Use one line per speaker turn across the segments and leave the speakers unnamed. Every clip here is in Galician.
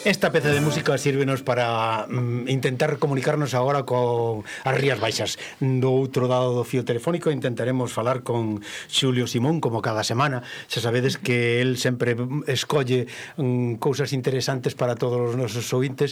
Esta peza de música sírvenos para intentar comunicarnos agora con as Rías Baixas. Do outro lado do fío telefónico intentaremos falar con Xulio Simón, como cada semana. Xa sabedes que el sempre escolle cousas interesantes para todos os nosos ouvintes.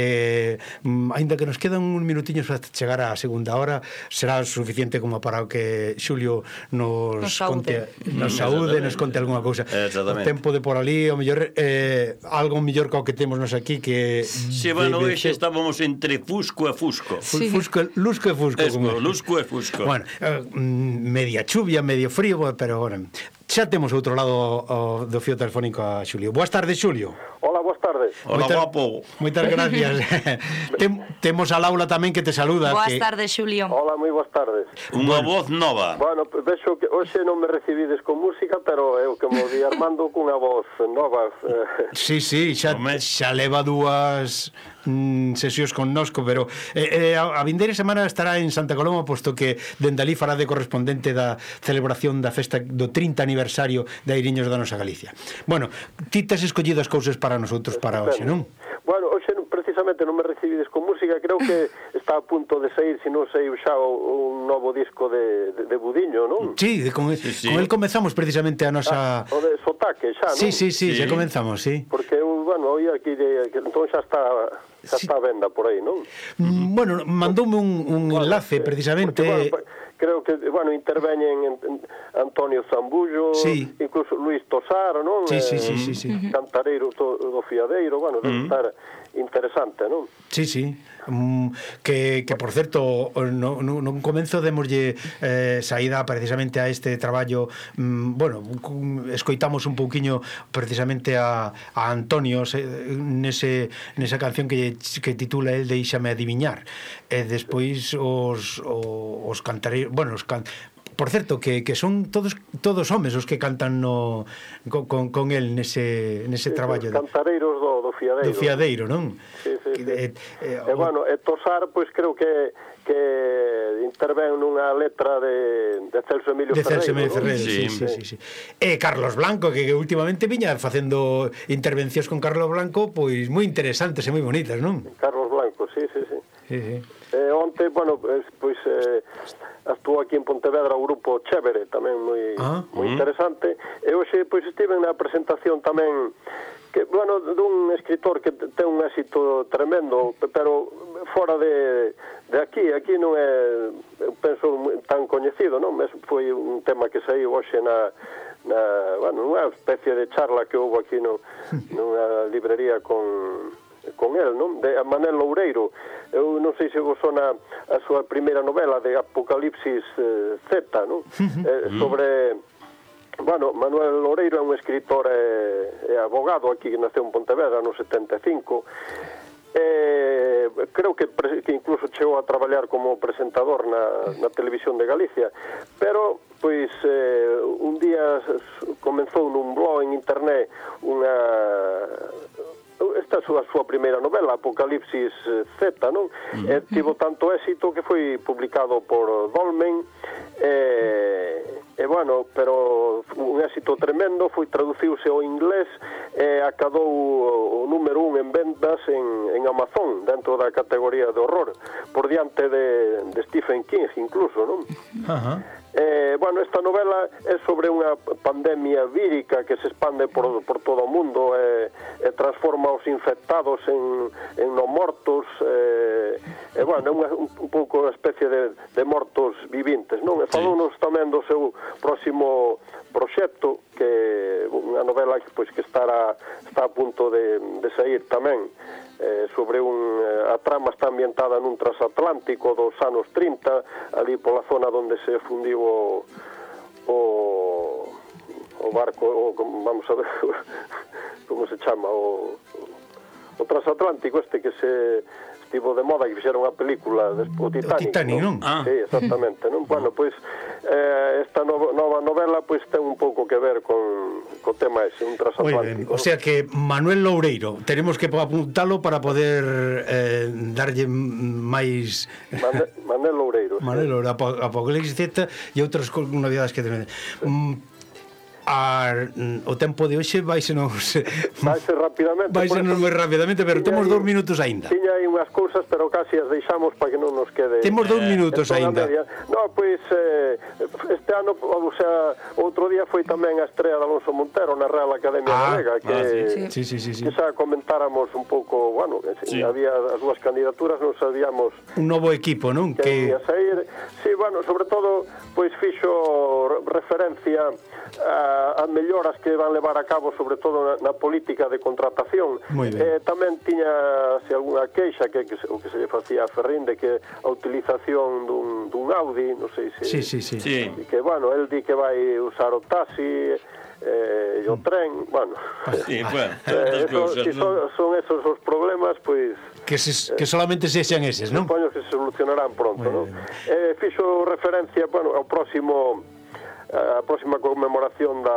Ainda que nos quedan uns minutiños para chegar á segunda hora, será suficiente como para que Xulio nos conte, nos saúde, nos conte algunha cousa. O tempo de por ali, o mellor algo mellor que o que temos aquí que...
Si, bueno, hoxe estábamos entre Fusco e Fusco.
Sí. Lusco e Fusco.
Lusco e Fusco.
Bueno, media chuvia, medio frío, pero bueno, xa temos outro lado do fío telefónico a Xulio. Boas tardes, Xulio.
Hola, boas tardes.
Hola, guapo.
Moitas gracias. Temos a Laura tamén que te saluda.
Boas tardes, Xulio.
Hola, moi boas tardes.
Unha voz nova.
Bueno, vexo que hoxe non me recibides con música, pero eu que mo di Armando cunha voz nova.
Sí, xa leva dúas sesións connosco, pero a vindeira semana estará en Santa Coloma, posto que dende ali fará de correspondente da celebración da festa do 30 aniversario de Airiños da nosa Galicia. Bueno, ti tes escollido as cousas para nosotros para hoxe, non?
Bueno, hoxe precisamente non me recibides con música, creo que está a punto de sair, se non saiu xa un novo disco de Budiño, non?
Sí, con el comezamos precisamente a nosa...
O de Sotaque, xa, non?
Sí, xa comenzamos, sí.
Porque, bueno, oía aquí que entón xa está a venda por aí, non?
Bueno, mandoume un enlace precisamente...
Porque, bueno, creo que, bueno, interveñen Antonio Zambullo, incluso Luis Tosar, non?
Sí.
Cantareiro do Fiadeiro, bueno, debe estar interesante, non?
Sí. Que por certo, non comenzo demoslle saída precisamente a este traballo. Bueno, escoitamos un pouquiño precisamente a Antonio nesa canción que titula el Deixame adiviñar, e despois os cantareiros, bueno, por certo, que son todos homes os que cantan con el nese traballo.
Cantareiros do Fiadeiro.
Do Fiadeiro, non?
Sí. Bueno, Tosar, pois creo que intervén nunha letra de Celso Emilio Ferreiro.
Sí. E Carlos Blanco, que últimamente viña facendo intervencións con Carlos Blanco, pois moi interesantes e moi bonitas, non?
Carlos Blanco, sí. Onte, bueno, pois actuou aquí en Pontevedra o grupo Chévere, tamén moi interesante. E hoxe pois estive na presentación tamén que, bueno, dun escritor que ten un éxito tremendo, pero fora de aquí non é, penso, tan coñecido, non? Foi un tema que saiu hoxe bueno, unha especie de charla que houve aquí nunha librería con el, non? De Manel Loureiro. Eu non sei se vos sona a súa primeira novela de Apocalipsis Z, non? Sobre... Bueno, Manuel Loureiro é un escritor e abogado aquí que naceu en Pontevedra no 75. Creo que incluso chegou a traballar como presentador na televisión de Galicia, pero pois un día comenzou nun blog en internet esta é a súa primeira novela, Apocalipsis Z, non? Tivo tanto éxito que foi publicado por Dolmen, bueno, pero un éxito tremendo, traduciuse ao inglés e acadou o número 1 en vendas en Amazon, dentro da categoría de horror, por diante de Stephen King incluso, non? Bueno, esta novela é sobre unha pandemia vírica que se expande por todo o mundo e transforma os infectados en non mortos, bueno, é un pouco unha especie de mortos vivintes, non? E falounos tamén do seu próximo proxecto, que unha novela que está a punto de sair tamén, sobre a trama está ambientada nun transatlántico dos anos 30, ali pola zona onde se fundiu o barco, vamos a ver como se chama, o transatlántico que se estivo de moda, que fixeron a película o Titanic,
non?
Sí, exactamente, non? Bueno, pois esta nova novela pois ten un pouco que ver co tema ese, un transatlántico.
O sea que Manuel Loureiro, tenemos que apuntalo para poder darlle máis...
Manuel Loureiro.
Manuel Loureiro, Apocalipsis Z e outras novidades que temen. o tempo de hoxe Vaise
rapidamente.
moi rapidamente, pero temos 2 minutos aínda.
Tiña aí unhas cousas, pero casi as deixamos para que non nos quede...
Temos 2 minutos aínda.
No, pois, este ano, o sea, outro día foi tamén a estrea de Alonso Montero na Real Academia Galega, que xa comentáramos un pouco, bueno, había as dúas candidaturas, non sabíamos...
Un novo equipo, non?
Que ia sair. Sí, bueno, sobre todo, pois fixo referencia a melloras que van levar a cabo, sobre todo na política de contratación. Tamén tiña algunha queixa que o que se lle facía a Ferrín, de que a utilización dun Audi, non sei se...
Sí.
Que, bueno, el di que vai usar o taxi e o tren, bueno...
Sí, bueno,
son esos os problemas, pois...
Que solamente sexan eses, non?
Supoño que se solucionarán pronto, non? Fixo referencia, bueno, ao próximo... a próxima conmemoración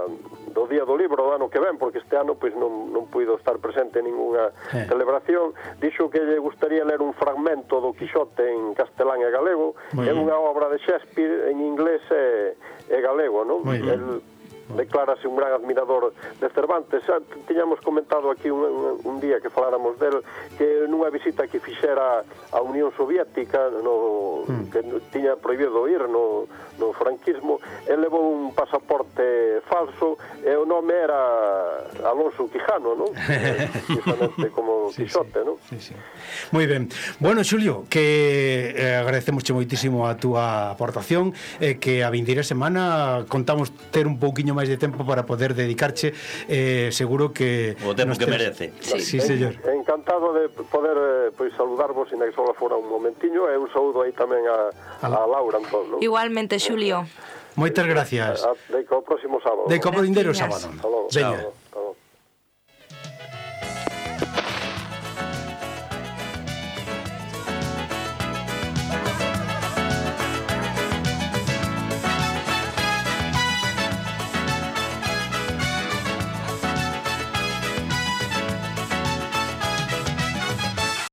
do Día do Libro do ano que ven, porque este ano pois non puido estar presente en ninguna celebración. Dixo que lle gustaría ler un fragmento do Quixote en castelán e galego. É unha obra de Shakespeare en inglés e galego, non? El declárase un gran admirador de Cervantes. Tiñamos comentado aquí un día que faláramos del, que nunha visita que fixera a Unión Soviética, que tiña prohibido ir no franquismo, el levou un pasaporte falso e o nome era Alonso Quijano, non? Precisamente como Quixote, non?
Moi ben. Bueno, Xulio, que agradecemos moitísimo a túa aportación, que a vindeira semana contamos ter un pouquiño máis de tempo para poder dedicarche, seguro que
o tempo que merece.
Sí, señor.
Encantado de poder pois saludarvos, e que só fora un momentiño, e un saúdo aí tamén a Laura Antón, non?
Igualmente, Xulio.
Moitas gracias.
Deco o próximo sábado.
Deco o vindeiro sábado.
Veña.